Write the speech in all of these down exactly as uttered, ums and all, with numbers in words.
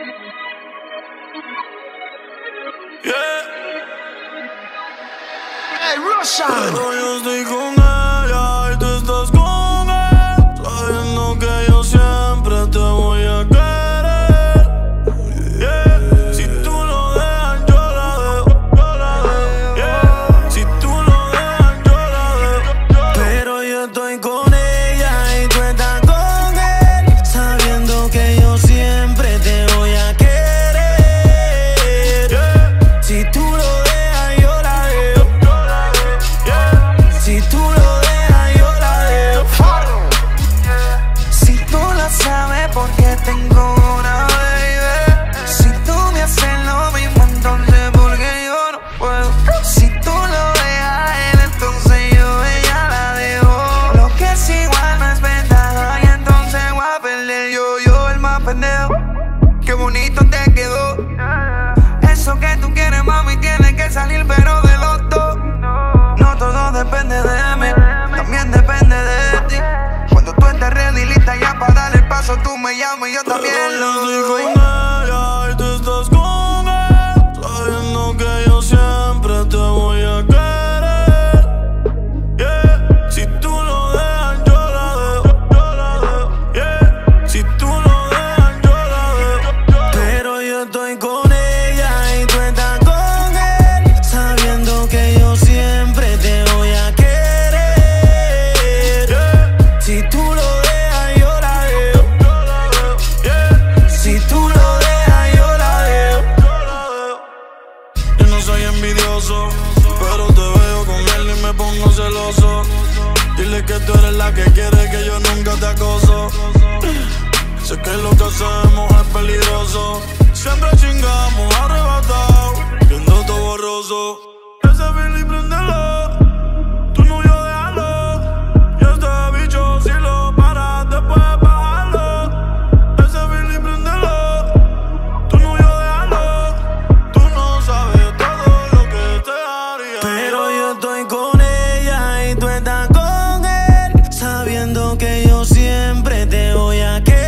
Yeah. Hey, Russian. Pero yo estoy con ella y tú estás con él, sabiendo que yo siempre te voy a querer. Yeah. Si tú lo dejas, yo la dejo, yo la dejo. Yeah. Si tú lo dejas, yo la dejo. Pero yo estoy con ella y tú estás con él, sabiendo que yo siempre te voy a querer. Yeah. Si tú lo dejas, yo la dejo, yo la dejo. Yeah. Si tú lo dejas, yo la dejo. Si tú lo sabes, porque tengo una baby. Si tú me haces lo mismo, entonces porque yo no puedo. Si tú lo dejas a él, entonces yo ella la dejo. Lo que es igual no es ventaja, y entonces voy a perder yo, yo el más pendejo. Qué bonito te quedó. Eso que tú quieres, mami, tiene que salir, pero de los dos. No todo depende de mí, también depende de ti. Cuando tú estés ready, lista ya para dar el paso, tú me llamas y yo también Pero lo yo estoy doy. con ella y tú estás con él, sabiendo que yo siempre te voy a querer. Yeah. Si tú lo dejas, yo la dejo, yo la dejo. Yeah. Si tú lo dejas, yo la dejo. Pero yo estoy con ella y tú estás con él, sabiendo que yo siempre te voy a querer. Yeah. Si tú lo dejas, yo la dejo, yo la dejo. Yeah. Si tú lo dejas, yo la dejo, yo la dejo. Yo no soy envidioso, pero te veo con él y me pongo celoso. Dile que tú eres la que quiere, que yo nunca te acoso. Sé que lo que hacemos es peligroso, siempre chingamos arrebatados, viendo todo borroso. Ese Billy préndelo, tu novio déjalo, y este bicho si lo paras después bájalo. Ese Billy préndelo, tu novio déjalo, tú no sabes todo lo que te haría. Pero yo estoy con ella y tú estás con él, sabiendo que yo siempre te voy a querer.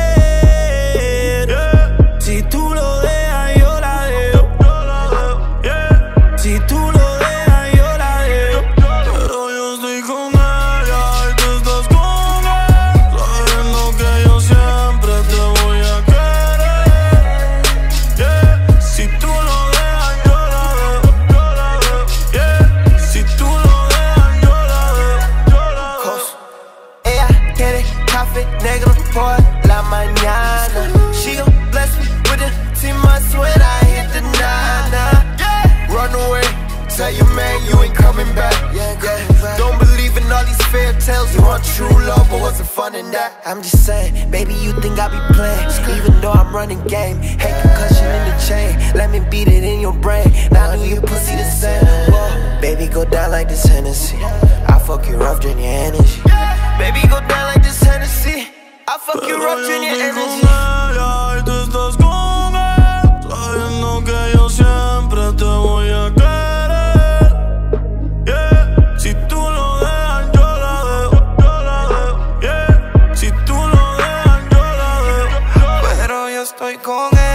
Yeah. Si tú lo dejas, yo la dejo, yo la dejo. Yeah. Si tú lo dejas, yo la dejo. Pero yo estoy con ella y tú estás con él, sabiendo que yo siempre te voy a querer. Yeah. Si tú lo dejas, yo la dejo, yo la dejo. Yeah. Si tú lo dejas, yo la dejo, yo la dejo. Ella quiere café negro por la mañana. She gon' bless me with a ten months when I hit the nana. Run away, tell your man you ain't coming back. Yeah. Don't believe in all these fairy tales. You want true love, but what's the fun in that? I'm just saying, baby, you think I be playing, even though I'm running game. Hey, concussion in the chain, let me beat it in your brain. Now I knew your pussy the same. Whoa, baby, go down like this Hennessy. I fuck you rough, drain your energy. Baby, go down like this Hennessy. I fuck you rough, drain your energy. Ella y tú estás con él, sabiendo que yo siempre te voy a querer. Yeah. Si tú lo dejas, yo la dejo, yo la dejo. Yeah. Si tú lo dejas, yo la dejo. Pero yo estoy con él.